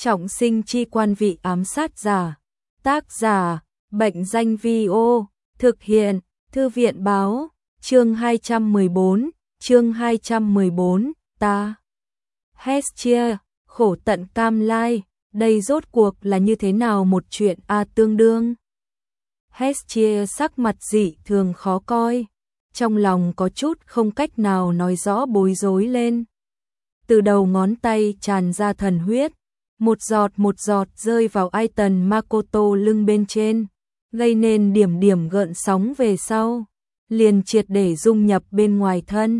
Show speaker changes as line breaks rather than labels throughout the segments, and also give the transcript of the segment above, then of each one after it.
Trọng sinh chi quan vị ám sát giả. Tác giả, Bệnh danh Vi-ô. Thực hiện, Thư viện báo. Chương 214, ta. Hestia, khổ tận cam lai, đây rốt cuộc là như thế nào một chuyện tương đương. Hestia sắc mặt dị thường khó coi, trong lòng có chút không cách nào nói rõ bối rối lên. Từ đầu ngón tay tràn ra thần huyết, một giọt rơi vào Aiton Makoto lưng bên trên, gây nên điểm điểm gợn sóng về sau, liền triệt để dung nhập bên ngoài thân.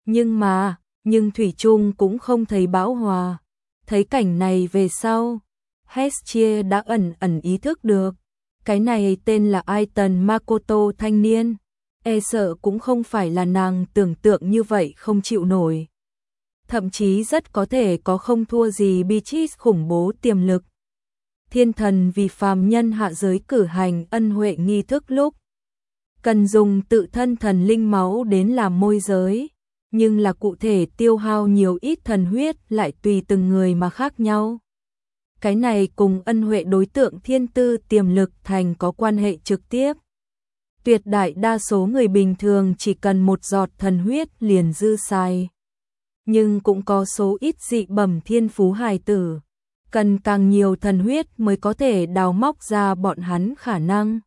Nhưng thủy chung cũng không thấy bão hòa. Thấy cảnh này về sau, Hestia đã ẩn ý thức được, cái này tên là Aiton Makoto thanh niên, e sợ cũng không phải là nàng tưởng tượng như vậy không chịu nổi. Thậm chí rất có thể có không thua gì Beatrice khủng bố tiềm lực. Thiên thần vì phàm nhân hạ giới cử hành ân huệ nghi thức lúc, cần dùng tự thân thần linh máu đến làm môi giới, nhưng là cụ thể tiêu hao nhiều ít thần huyết lại tùy từng người mà khác nhau. Cái này cùng ân huệ đối tượng thiên tư tiềm lực thành có quan hệ trực tiếp. Tuyệt đại đa số người bình thường chỉ cần một giọt thần huyết liền dư xài. Nhưng cũng có số ít dị bẩm thiên phú hài tử, cần càng nhiều thần huyết mới có thể đào móc ra bọn hắn khả năng.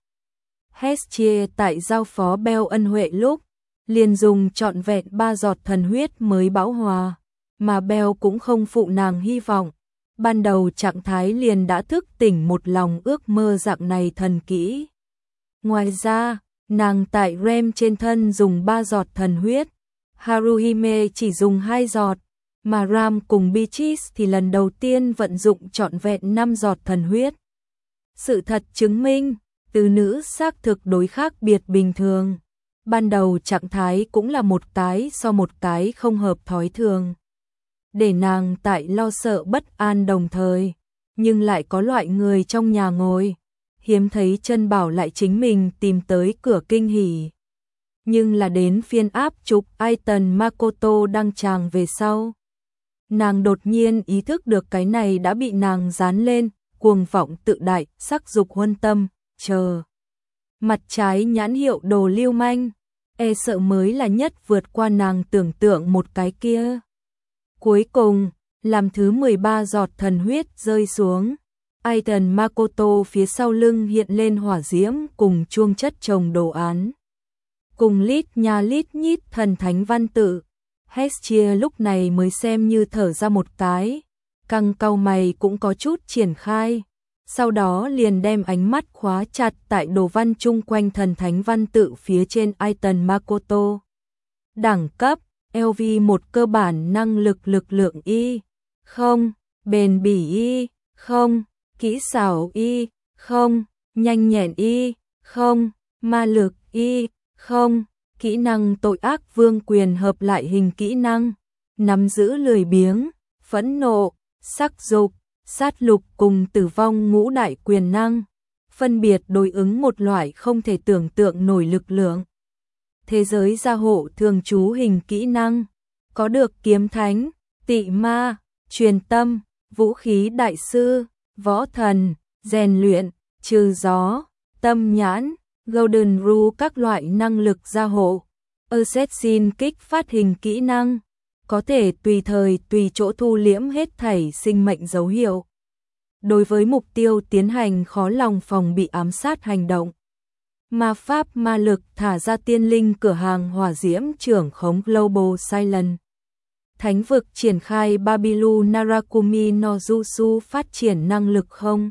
Hestia tại giao phó Bell ân huệ lúc, liền dùng trọn vẹn 3 giọt thần huyết mới bão hòa, mà Bell cũng không phụ nàng hy vọng. Ban đầu trạng thái liền đã thức tỉnh một lòng ước mơ dạng này thần kỹ. Ngoài ra, nàng tại Rem trên thân dùng 3 giọt thần huyết, Haruhime chỉ dùng 2 giọt, mà Ram cùng Beatrice thì lần đầu tiên vận dụng trọn vẹn 5 giọt thần huyết. Sự thật chứng minh, từ nữ xác thực đối khác biệt bình thường. Ban đầu trạng thái cũng là một cái so một cái không hợp thói thường. Để nàng tại lo sợ bất an đồng thời, nhưng lại có loại người trong nhà ngồi, hiếm thấy chân bảo lại chính mình tìm tới cửa kinh hỉ. Nhưng là đến phiên áp chụp Aiton Makoto đăng tràng về sau, nàng đột nhiên ý thức được cái này đã bị nàng dán lên, cuồng vọng tự đại, sắc dục huân tâm, chờ. Mặt trái nhãn hiệu đồ lưu manh, e sợ mới là nhất vượt qua nàng tưởng tượng một cái kia. Cuối cùng, làm thứ 13 giọt thần huyết rơi xuống, Aiton Makoto phía sau lưng hiện lên hỏa diễm cùng chuông chất chồng đồ án. Cùng lít nhít thần thánh văn tự, Hestia lúc này mới xem như thở ra một cái, căng cau mày cũng có chút triển khai, sau đó liền đem ánh mắt khóa chặt tại đồ văn chung quanh thần thánh văn tự phía trên Aiton Makoto. Đẳng cấp, LV một cơ bản năng lực lượng Y, không, bền bỉ Y, không, kỹ xảo Y, không, nhanh nhẹn Y, không, ma lực Y, không, kỹ năng tội ác vương quyền hợp lại hình kỹ năng, nắm giữ lười biếng, phẫn nộ, sắc dục, sát lục cùng tử vong ngũ đại quyền năng, phân biệt đối ứng một loại không thể tưởng tượng nổi lực lượng. Thế giới gia hộ thường trú hình kỹ năng, có được kiếm thánh, tị ma, truyền tâm, vũ khí đại sư, võ thần, rèn luyện, trừ gió, tâm nhãn, golden rule các loại năng lực gia hộ. Assassin kích phát hình kỹ năng, có thể tùy thời tùy chỗ thu liễm hết thảy sinh mệnh dấu hiệu. Đối với mục tiêu tiến hành khó lòng phòng bị ám sát hành động. Ma pháp ma lực thả ra tiên linh cửa hàng hỏa diễm trưởng khống Global Silent. Thánh vực triển khai Babilu Narakumi no Jutsu phát triển năng lực không.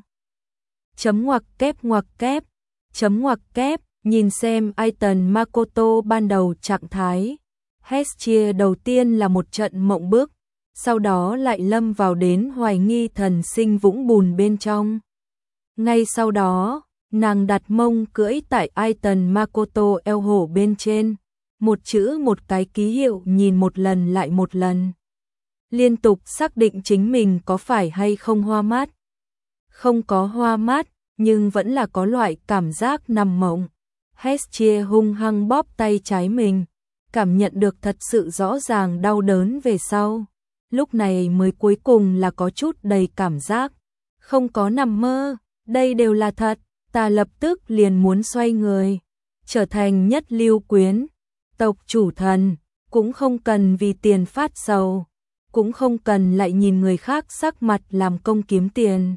Chấm ngoặc kép, nhìn xem Aiton Makoto ban đầu trạng thái. Hestia đầu tiên là một trận mộng bức, sau đó lại lâm vào đến hoài nghi thần sinh vũng bùn bên trong. Ngay sau đó, nàng đặt mông cưỡi tại Aiton Makoto eo hổ bên trên, một chữ một cái ký hiệu nhìn một lần lại một lần. Liên tục xác định chính mình có phải hay không hoa mắt. Không có hoa mắt, nhưng vẫn là có loại cảm giác nằm mộng. Hestia hung hăng bóp tay trái mình, cảm nhận được thật sự rõ ràng đau đớn về sau. Lúc này mới cuối cùng là có chút đầy cảm giác. Không có nằm mơ, đây đều là thật. Ta lập tức liền muốn xoay người, trở thành nhất lưu quyến, tộc chủ thần, cũng không cần vì tiền phát sầu, cũng không cần lại nhìn người khác sắc mặt làm công kiếm tiền.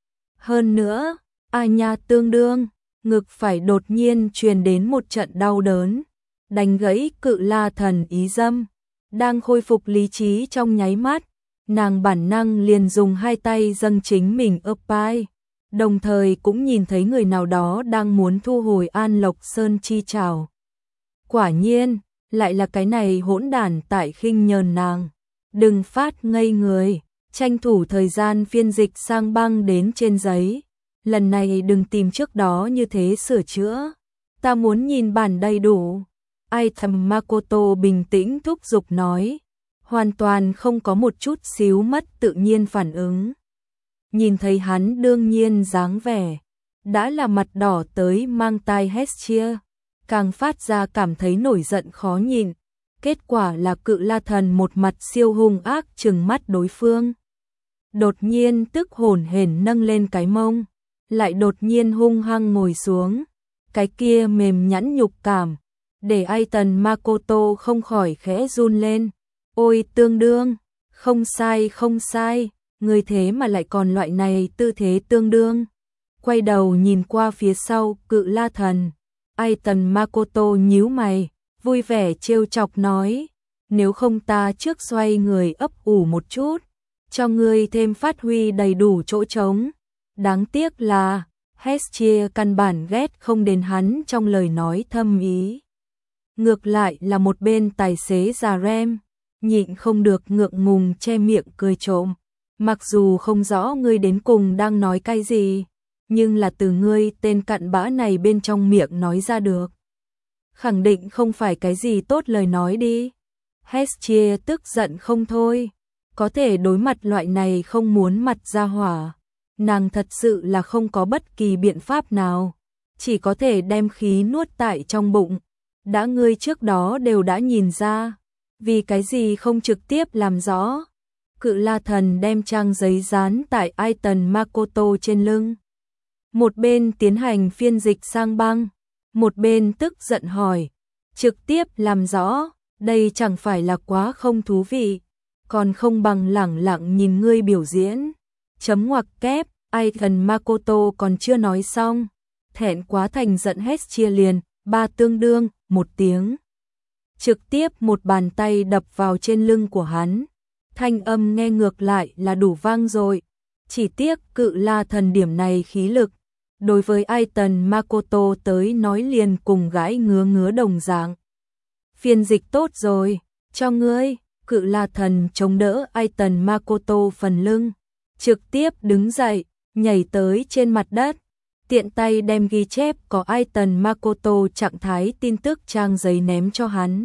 Hơn nữa, nha tương đương, ngực phải đột nhiên truyền đến một trận đau đớn, đánh gãy Cự La Thần ý dâm, đang khôi phục lý trí trong nháy mắt, nàng bản năng liền dùng hai tay dâng chính mình ấp vai. Đồng thời cũng nhìn thấy người nào đó đang muốn thu hồi An Lộc Sơn chi trảo. Quả nhiên, lại là cái này hỗn đản tại khinh nhờn nàng. Đừng phát ngây người, tranh thủ thời gian phiên dịch sang băng đến trên giấy. Lần này đừng tìm trước đó như thế sửa chữa. Ta muốn nhìn bản đầy đủ. Item Makoto bình tĩnh thúc giục nói. Hoàn toàn không có một chút xíu mất tự nhiên phản ứng. Nhìn thấy hắn đương nhiên dáng vẻ, đã là mặt đỏ tới mang tai Hestia, càng phát ra cảm thấy nổi giận khó nhịn. Kết quả là Cự La Thần một mặt siêu hung ác trừng mắt đối phương. Đột nhiên tức hổn hển nâng lên cái mông, lại đột nhiên hung hăng ngồi xuống. Cái kia mềm nhẵn nhục cảm, để Aiton Makoto không khỏi khẽ run lên. Ôi tương đương, không sai không sai. Người thế mà lại còn loại này tư thế tương đương. Quay đầu nhìn qua phía sau Cự La Thần, Aiton Makoto nhíu mày, vui vẻ trêu chọc nói, nếu không ta trước xoay người ấp ủ một chút, cho ngươi thêm phát huy đầy đủ chỗ trống. Đáng tiếc là, Hestia căn bản ghét không đến hắn trong lời nói thâm ý. Ngược lại là một bên tài xế già Rem, nhịn không được ngượng ngùng che miệng cười trộm. Mặc dù không rõ ngươi đến cùng đang nói cái gì, nhưng là từ ngươi tên cặn bã này bên trong miệng nói ra được. Khẳng định không phải cái gì tốt lời nói đi. Hestia tức giận không thôi. Có thể đối mặt loại này không muốn mặt ra hỏa. Nàng thật sự là không có bất kỳ biện pháp nào. Chỉ có thể đem khí nuốt tại trong bụng. Đã ngươi trước đó đều đã nhìn ra. Vì cái gì không trực tiếp làm rõ. Cự La Thần đem trang giấy dán tại Aiton Makoto trên lưng. Một bên tiến hành phiên dịch sang băng, một bên tức giận hỏi, trực tiếp làm rõ, đây chẳng phải là quá không thú vị, còn không bằng lẳng lặng nhìn ngươi biểu diễn. Chấm ngoặc kép, Aiton Makoto còn chưa nói xong, thẹn quá thành giận Hestia liền, ba tương đương, một tiếng. Trực tiếp một bàn tay đập vào trên lưng của hắn. Thanh âm nghe ngược lại là đủ vang rồi, chỉ tiếc Cự La Thần điểm này khí lực, đối với Aiton Makoto tới nói liền cùng gãi ngứa ngứa đồng dạng. Phiên dịch tốt rồi, cho ngươi. Cự La Thần chống đỡ Aiton Makoto phần lưng, trực tiếp đứng dậy, nhảy tới trên mặt đất, tiện tay đem ghi chép có Aiton Makoto trạng thái tin tức trang giấy ném cho hắn.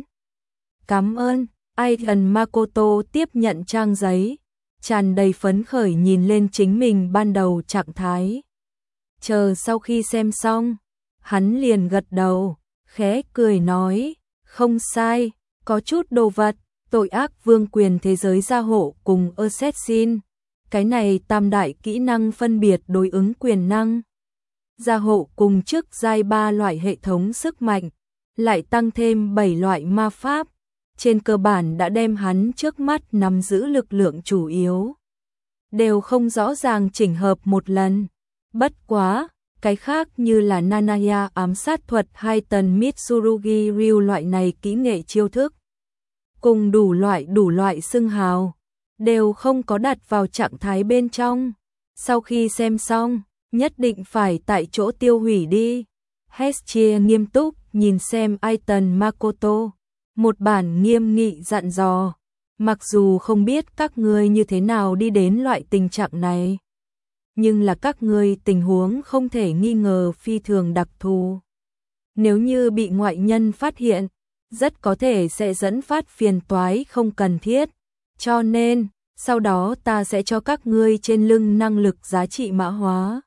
Cảm ơn. Aiton Makoto tiếp nhận trang giấy, tràn đầy phấn khởi nhìn lên chính mình ban đầu trạng thái. Chờ sau khi xem xong, hắn liền gật đầu, khẽ cười nói, không sai, có chút đồ vật, tội ác vương quyền thế giới gia hộ cùng Assassin. Cái này tam đại kỹ năng phân biệt đối ứng quyền năng. Gia hộ cùng trước giai 3 loại hệ thống sức mạnh, lại tăng thêm 7 loại ma pháp. Trên cơ bản đã đem hắn trước mắt nắm giữ lực lượng chủ yếu. Đều không rõ ràng chỉnh hợp một lần. Bất quá, cái khác như là Nanaya ám sát thuật hay tần Mitsurugi Ryu loại này kỹ nghệ chiêu thức. Cùng đủ loại xưng hào, đều không có đặt vào trạng thái bên trong. Sau khi xem xong, nhất định phải tại chỗ tiêu hủy đi. Hestia nghiêm túc nhìn xem Aiton Makoto. Một bản nghiêm nghị dặn dò, mặc dù không biết các ngươi như thế nào đi đến loại tình trạng này, nhưng là các ngươi tình huống không thể nghi ngờ phi thường đặc thù. Nếu như bị ngoại nhân phát hiện, rất có thể sẽ dẫn phát phiền toái không cần thiết, cho nên, sau đó ta sẽ cho các ngươi trên lưng năng lực giá trị mã hóa.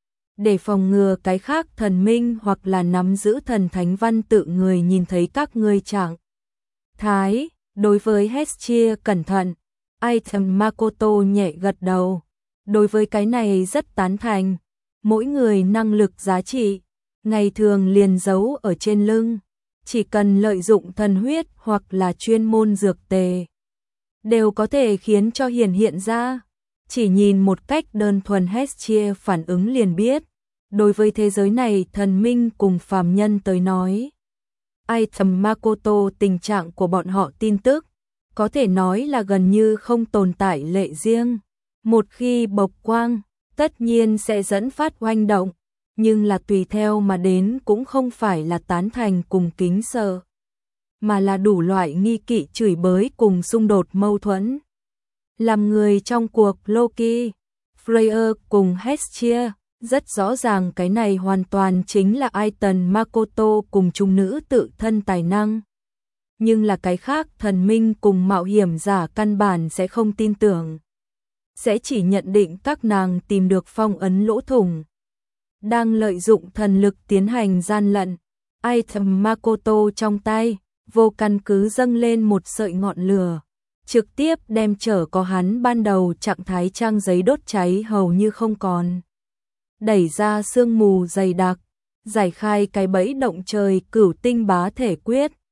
Để phòng ngừa cái khác thần minh hoặc là nắm giữ thần thánh văn tự người nhìn thấy các ngươi trạng thái. Đối với Hestia cẩn thận, Aiton Makoto nhẹ gật đầu, đối với cái này rất tán thành. Mỗi người năng lực giá trị, ngày thường liền giấu ở trên lưng, chỉ cần lợi dụng thần huyết hoặc là chuyên môn dược tề, đều có thể khiến cho hiện ra. Chỉ nhìn một cách đơn thuần Hestia phản ứng liền biết, đối với thế giới này thần minh cùng phàm nhân tới nói, Item Makoto tình trạng của bọn họ tin tức, có thể nói là gần như không tồn tại lệ riêng. Một khi bộc quang, tất nhiên sẽ dẫn phát hoành động, nhưng là tùy theo mà đến cũng không phải là tán thành cùng kính sợ, mà là đủ loại nghi kỵ chửi bới cùng xung đột mâu thuẫn. Làm người trong cuộc Loki, Freya cùng Hestia, rất rõ ràng cái này hoàn toàn chính là Item Makoto cùng trung nữ tự thân tài năng. Nhưng là cái khác thần minh cùng mạo hiểm giả căn bản sẽ không tin tưởng. Sẽ chỉ nhận định các nàng tìm được phong ấn lỗ thủng, đang lợi dụng thần lực tiến hành gian lận. Item Makoto trong tay, vô căn cứ dâng lên một sợi ngọn lửa, trực tiếp đem trở có hắn ban đầu trạng thái trang giấy đốt cháy hầu như không còn. Đẩy ra sương mù dày đặc, giải khai cái bẫy động trời cửu tinh bá thể quyết,